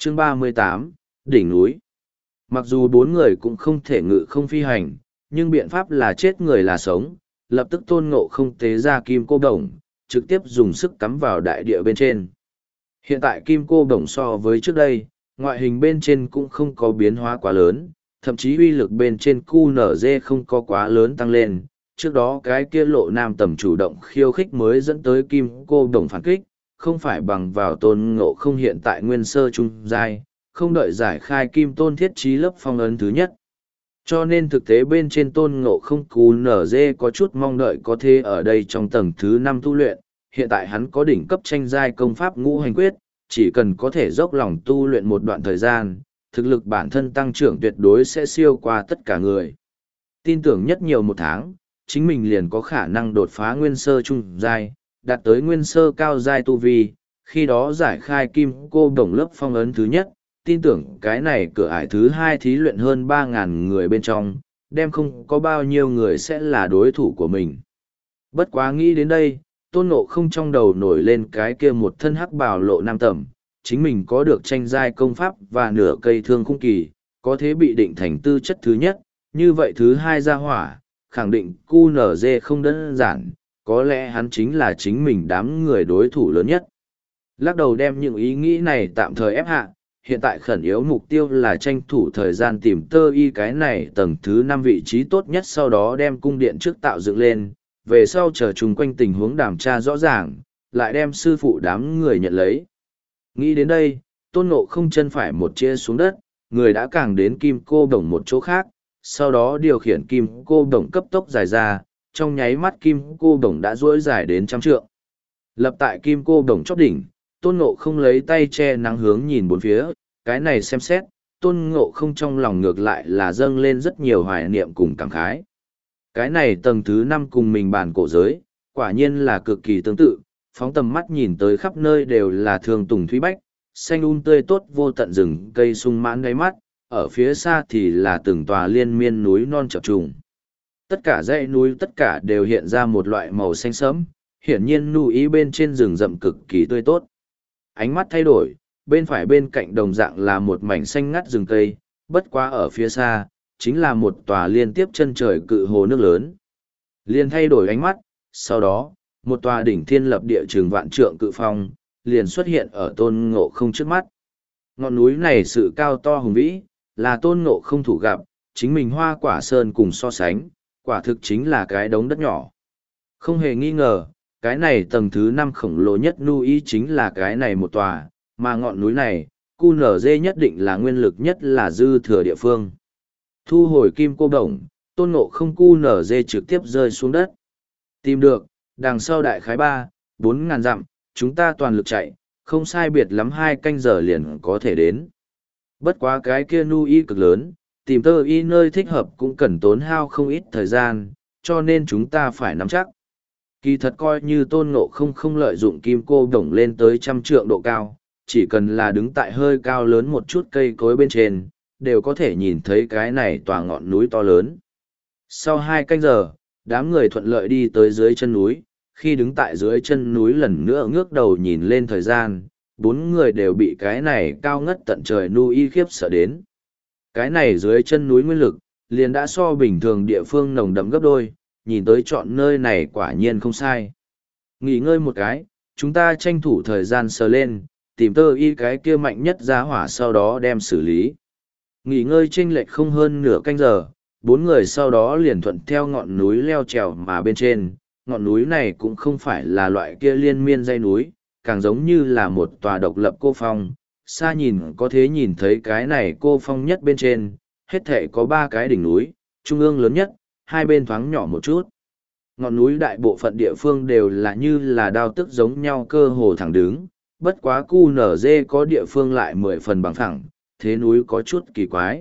Chương 38, đỉnh núi. Mặc dù bốn người cũng không thể ngự không phi hành, nhưng biện pháp là chết người là sống, lập tức Tôn Ngộ không tế ra kim cô đồng, trực tiếp dùng sức cắm vào đại địa bên trên. Hiện tại kim cô đồng so với trước đây, ngoại hình bên trên cũng không có biến hóa quá lớn, thậm chí uy lực bên trên QNZ không có quá lớn tăng lên. Trước đó cái kia Lộ Nam Tầm chủ động khiêu khích mới dẫn tới kim cô đồng phản kích, không phải bằng vào Tôn Ngộ không hiện tại nguyên sơ trung giai, không đợi giải khai kim tôn thiết trí lớp phong ấn thứ nhất. Cho nên thực tế bên trên Tôn Ngộ không QNZ có chút mong đợi có thể ở đây trong tầng thứ 5 tu luyện, hiện tại hắn có đỉnh cấp tranh giai công pháp ngũ hành quyết, chỉ cần có thể dốc lòng tu luyện một đoạn thời gian, thực lực bản thân tăng trưởng tuyệt đối sẽ siêu qua tất cả người. Tin tưởng nhất nhiều một tháng, chính mình liền có khả năng đột phá nguyên sơ trung giai, đạt tới nguyên sơ cao giai tu vi, khi đó giải khai kim cô đồng lớp phong ấn thứ nhất, tin tưởng cái này cửa ải thứ hai thí luyện hơn 3.000 người bên trong, đem không có bao nhiêu người sẽ là đối thủ của mình. Bất quá nghĩ đến đây, Tôn Ngộ không trong đầu nổi lên cái kia một thân hắc bào Lộ Nam Tầm, chính mình có được tranh giai công pháp và nửa cây thương khung kỳ, có thể bị định thành tư chất thứ nhất, như vậy thứ hai ra hỏa, khẳng định QNZ không đơn giản, có lẽ hắn chính là chính mình đám người đối thủ lớn nhất. Lắc đầu đem những ý nghĩ này tạm thời ép hạ, hiện tại khẩn yếu mục tiêu là tranh thủ thời gian tìm tơ y cái này tầng thứ 5 vị trí tốt nhất, sau đó đem cung điện trước tạo dựng lên, về sau chờ chung quanh tình huống đàm tra rõ ràng, lại đem sư phụ đám người nhận lấy. Nghĩ đến đây, Tôn Ngộ không chân phải một chia xuống đất, người đã càng đến kim cô đồng một chỗ khác, sau đó điều khiển kim cô đồng cấp tốc dài ra, trong nháy mắt kim cô đồng đã duỗi dài đến 100 trượng. Lập tại kim cô đồng chóp đỉnh, Tôn Ngộ không lấy tay che nắng hướng nhìn bốn phía, cái này xem xét, Tôn Ngộ không trong lòng ngược lại là dâng lên rất nhiều hoài niệm cùng cảm khái. Cái này tầng thứ 5 cùng mình bản cổ giới, quả nhiên là cực kỳ tương tự, phóng tầm mắt nhìn tới khắp nơi đều là thường tùng thúy bách, xanh tươi tốt vô tận rừng cây sung mãn đáy mắt, ở phía xa thì là từng tòa liên miên núi non chập trùng. Tất cả dãy núi tất cả đều hiện ra một loại màu xanh sẫm, hiển nhiên núi bên trên rừng rậm cực kỳ tươi tốt. Ánh mắt thay đổi, bên phải bên cạnh đồng dạng là một mảnh xanh ngắt rừng cây, bất quá ở phía xa, chính là một tòa liên tiếp chân trời cự hồ nước lớn. Liền thay đổi ánh mắt, sau đó, một tòa đỉnh thiên lập địa trường vạn trượng cự phong, liền xuất hiện ở Tôn Ngộ không trước mắt. Ngọn núi này sự cao to hùng vĩ, là Tôn Ngộ không thủ gặp, chính mình Hoa Quả Sơn cùng so sánh, quả thực chính là cái đống đất nhỏ. Không hề nghi ngờ, cái này tầng thứ 5 khổng lồ nhất núi chính là cái này một tòa, mà ngọn núi này, QNZ nhất định là nguyên lực nhất là dư thừa địa phương. Thu hồi kim cô đồng, Tôn Ngộ không QNZ trực tiếp rơi xuống đất. Tìm được, đằng sau đại khái 3-4 ngàn dặm, chúng ta toàn lực chạy, không sai biệt lắm 2 canh giờ liền có thể đến. Bất quá cái kia núi cực lớn, tìm tơ y nơi thích hợp cũng cần tốn hao không ít thời gian, cho nên chúng ta phải nắm chắc. Kỳ thật coi như Tôn Ngộ không lợi dụng kim cô đồng lên tới 100 trượng độ cao, chỉ cần là đứng tại hơi cao lớn một chút cây cối bên trên, đều có thể nhìn thấy cái này tòa ngọn núi to lớn. Sau 2 canh giờ, đám người thuận lợi đi tới dưới chân núi, khi đứng tại dưới chân núi lần nữa ngước đầu nhìn lên thời gian, 4 người đều bị cái này cao ngất tận trời núi khiếp sợ đến. Cái này dưới chân núi nguyên lực, liền đã so bình thường địa phương nồng đậm gấp đôi, nhìn tới chọn nơi này quả nhiên không sai. Nghỉ ngơi một cái, chúng ta tranh thủ thời gian sờ lên, tìm tơ y cái kia mạnh nhất giá hỏa sau đó đem xử lý. Nghỉ ngơi chênh lệch không hơn nửa canh giờ, 4 người sau đó liền thuận theo ngọn núi leo trèo mà bên trên. Ngọn núi này cũng không phải là loại kia liên miên dãy núi, càng giống như là một tòa độc lập cô phong. Xa nhìn có thể nhìn thấy cái này cô phong nhất bên trên, hết thể có 3 cái đỉnh núi, trung ương lớn nhất, hai bên thoáng nhỏ một chút. Ngọn núi đại bộ phận địa phương đều là như là đao tức giống nhau cơ hồ thẳng đứng, bất quá QNZ có địa phương lại 10 phần bằng phẳng, thế núi có chút kỳ quái.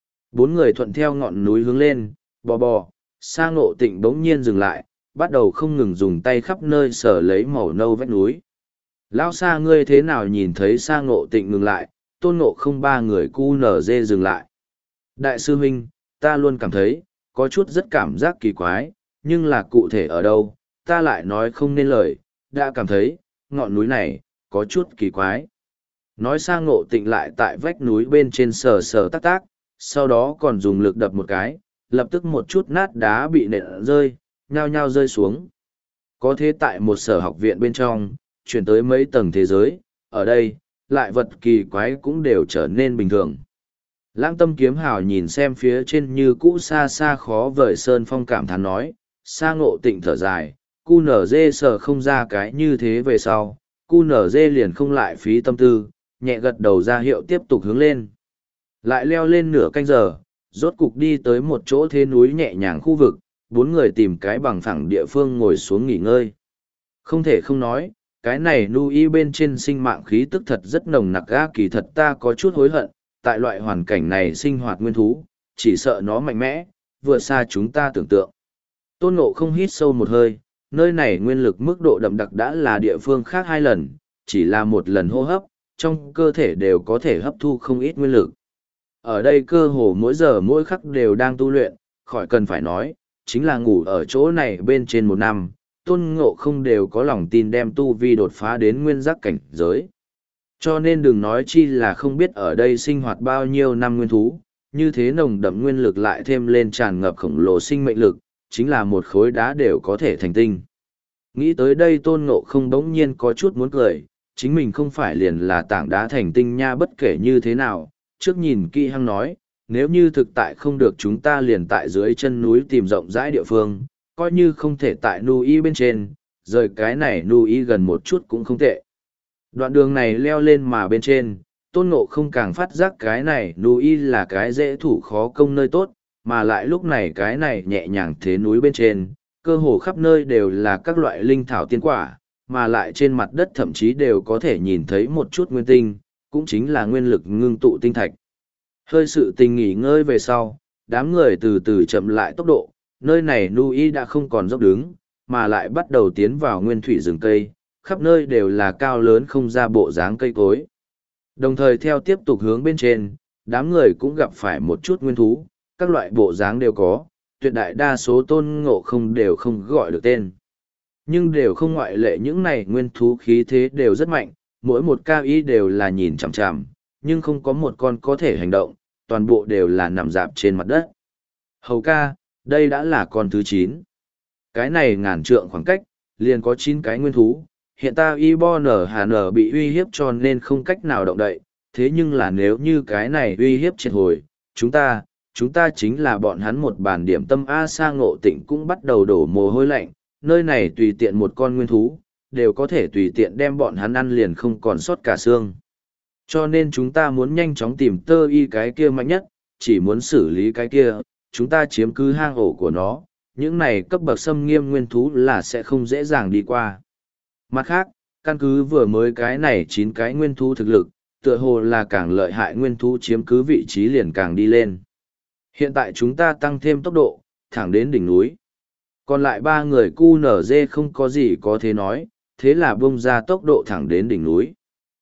4 người thuận theo ngọn núi hướng lên, bò, Sa Ngộ Tịnh bỗng nhiên dừng lại, bắt đầu không ngừng dùng tay khắp nơi sờ lấy màu nâu vách núi. Lão Sa ngươi thế nào nhìn thấy Sa Ngộ Tịnh ngừng lại, Tôn Ngộ không 3 người QNZ dừng lại. Đại sư huynh, ta luôn cảm thấy, có chút rất cảm giác kỳ quái, nhưng là cụ thể ở đâu, ta lại nói không nên lời, đã cảm thấy, ngọn núi này, có chút kỳ quái. Nói sang Ngộ Tịnh lại tại vách núi bên trên sờ sờ tác tác, sau đó còn dùng lực đập một cái, lập tức một chút nát đá bị nện rơi, nhao nhao rơi xuống. Có thế tại một sở học viện bên trong, chuyển tới mấy tầng thế giới, ở đây, lại vật kỳ quái cũng đều trở nên bình thường. Lãng Tâm Kiếm Hào nhìn xem phía trên như cũ xa xa khó vời sơn phong, cảm thán nói, Sa Ngộ Tịnh thở dài, cu nở dê sờ không ra cái như thế về sau, cu nở dê liền không lại phí tâm tư, nhẹ gật đầu ra hiệu tiếp tục hướng lên. Lại leo lên nửa canh giờ, rốt cục đi tới một chỗ thế núi nhẹ nhàng khu vực, bốn người tìm cái bằng phẳng địa phương ngồi xuống nghỉ ngơi. Không thể không nói, cái này Nui bên trên sinh mạng khí tức thật rất nồng nặc ga, kỳ thật ta có chút hối hận, tại loại hoàn cảnh này sinh hoạt nguyên thú, chỉ sợ nó mạnh mẽ, vượt xa chúng ta tưởng tượng. Tôn Ngộ không hít sâu một hơi, nơi này nguyên lực mức độ đậm đặc đã là địa phương khác 2 lần, chỉ là một lần hô hấp, trong cơ thể đều có thể hấp thu không ít nguyên lực. Ở đây cơ hồ mỗi giờ mỗi khắc đều đang tu luyện, khỏi cần phải nói, chính là ngủ ở chỗ này bên trên 1 năm, Tôn Ngộ không đều có lòng tin đem tu vi đột phá đến nguyên giác cảnh giới. Cho nên đừng nói chi là không biết ở đây sinh hoạt bao nhiêu năm nguyên thú, như thế nồng đậm nguyên lực lại thêm lên tràn ngập khổng lồ sinh mệnh lực, chính là một khối đá đều có thể thành tinh. Nghĩ tới đây Tôn Ngộ không bỗng nhiên có chút muốn cười, chính mình không phải liền là tảng đá thành tinh nha, bất kể như thế nào, trước nhìn kỹ hăng nói, nếu như thực tại không được chúng ta liền tại dưới chân núi tìm rộng rãi địa phương, coi như không thể tại Nui bên trên, rời cái này Nui gần một chút cũng không tệ. Đoạn đường này leo lên mà bên trên, Tôn Ngộ không càng phát giác cái này Nui là cái dễ thủ khó công nơi tốt, mà lại lúc này cái này nhẹ nhàng thế núi bên trên, cơ hồ khắp nơi đều là các loại linh thảo tiên quả, mà lại trên mặt đất thậm chí đều có thể nhìn thấy một chút nguyên tinh, cũng chính là nguyên lực ngưng tụ tinh thạch. Hơi sự tình nghỉ ngơi về sau, đám người từ từ chậm lại tốc độ, nơi này Nui đã không còn dốc đứng, mà lại bắt đầu tiến vào nguyên thủy rừng cây, khắp nơi đều là cao lớn không ra bộ dáng cây cối. Đồng thời theo tiếp tục hướng bên trên, đám người cũng gặp phải một chút nguyên thú, các loại bộ dáng đều có, tuyệt đại đa số Tôn Ngộ không đều không gọi được tên. Nhưng đều không ngoại lệ, những này nguyên thú khí thế đều rất mạnh, mỗi một cao ý đều là nhìn chằm chằm, nhưng không có một con có thể hành động, toàn bộ đều là nằm dạp trên mặt đất. Hầu ca, đây đã là con thứ 9. Cái này ngàn trượng khoảng cách, liền có 9 cái nguyên thú, hiện ta Ibn bị uy hiếp cho nên không cách nào động đậy, thế nhưng là nếu như cái này uy hiếp triệt hồi, chúng ta chính là bọn hắn một bản điểm tâm. A Sa Ngộ Tịnh cũng bắt đầu đổ mồ hôi lạnh, nơi này tùy tiện một con nguyên thú, đều có thể tùy tiện đem bọn hắn ăn liền không còn sót cả xương. Cho nên chúng ta muốn nhanh chóng tìm tơ y cái kia mạnh nhất, chỉ muốn xử lý cái kia, chúng ta chiếm cứ hang ổ của nó, những này cấp bậc xâm nghiêm nguyên thú là sẽ không dễ dàng đi qua. Mặt khác, căn cứ vừa mới cái này 9 cái nguyên thú thực lực, tựa hồ là càng lợi hại nguyên thú chiếm cứ vị trí liền càng đi lên. Hiện tại chúng ta tăng thêm tốc độ, thẳng đến đỉnh núi. Còn lại 3 người QNZ không có gì có thể nói, thế là bung ra tốc độ thẳng đến đỉnh núi.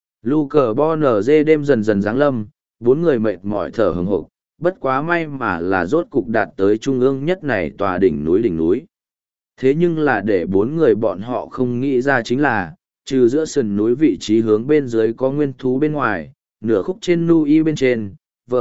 Luke Bo NZ đêm dần dần giáng lâm, 4 người mệt mỏi thở hừng hực, bất quá may mà là rốt cục đạt tới trung ương nhất này tòa đỉnh núi. Thế nhưng là để 4 người bọn họ không nghĩ ra chính là, trừ giữa sườn núi vị trí hướng bên dưới có nguyên thú bên ngoài, nửa khúc trên Nui bên trên,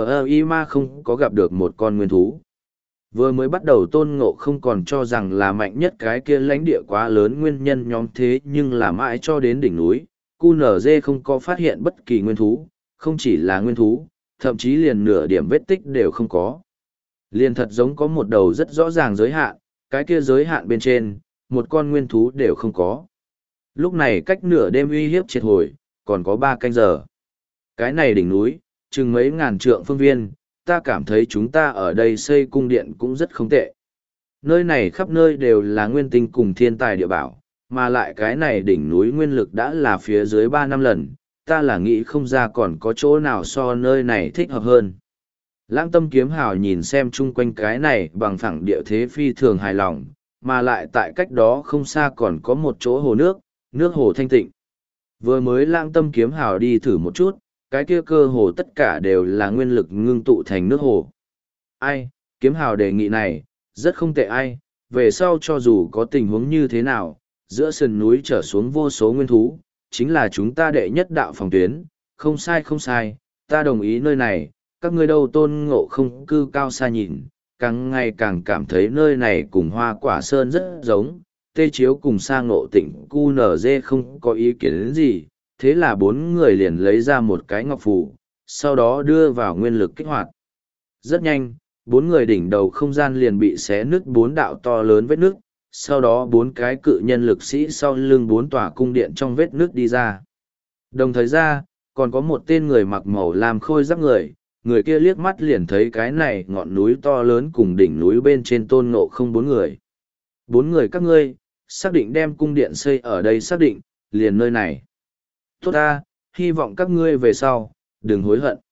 ma không có gặp được một con nguyên thú. Vừa mới bắt đầu Tôn Ngộ không còn cho rằng là mạnh nhất cái kia lãnh địa quá lớn nguyên nhân nhóm, thế nhưng là mãi cho đến đỉnh núi, QNZ không có phát hiện bất kỳ nguyên thú, không chỉ là nguyên thú, thậm chí liền nửa điểm vết tích đều không có. Liền thật giống có một đầu rất rõ ràng giới hạn, cái kia giới hạn bên trên, một con nguyên thú đều không có. Lúc này cách nửa đêm uy hiếp triệt hồi, còn có 3 canh giờ. Cái này đỉnh núi, chừng mấy ngàn trượng phương viên, ta cảm thấy chúng ta ở đây xây cung điện cũng rất không tệ. Nơi này khắp nơi đều là nguyên tinh cùng thiên tài địa bảo, mà lại cái này đỉnh núi nguyên lực đã là phía dưới 3 năm lần, ta là nghĩ không ra còn có chỗ nào so nơi này thích hợp hơn. Lãng Tâm Kiếm Hào nhìn xem chung quanh cái này bằng phẳng địa thế phi thường hài lòng, mà lại tại cách đó không xa còn có một chỗ hồ nước hồ thanh tịnh. Vừa mới Lãng Tâm Kiếm Hào đi thử một chút, cái kia cơ hồ tất cả đều là nguyên lực ngưng tụ thành nước hồ. Ai, Kiếm Hào đề nghị này, rất không tệ ai, về sau cho dù có tình huống như thế nào, giữa sườn núi trở xuống vô số nguyên thú, chính là chúng ta đệ nhất đạo phòng tuyến, Không sai không sai, ta đồng ý nơi này, các ngươi đâu Tôn Ngộ không cư cao xa nhìn, càng ngày càng cảm thấy nơi này cùng Hoa Quả Sơn rất giống. Tê Chiếu cùng Sa Ngộ Tịnh QNZ không có ý kiến đến gì, thế là bốn người liền lấy ra một cái ngọc phù, sau đó đưa vào nguyên lực kích hoạt. Rất nhanh, bốn người đỉnh đầu không gian liền bị xé nứt bốn đạo to lớn vết nứt, sau đó bốn cái cự nhân lực sĩ sau lưng bốn tòa cung điện trong vết nứt đi ra. Đồng thời ra, còn có một tên người mặc màu làm khôi giáp người kia liếc mắt liền thấy cái này ngọn núi to lớn cùng đỉnh núi bên trên Tôn Ngộ không bốn người. Bốn người các ngươi, xác định đem cung điện xây ở đây xác định, liền nơi này. Tốt ta, hy vọng các ngươi về sau, đừng hối hận.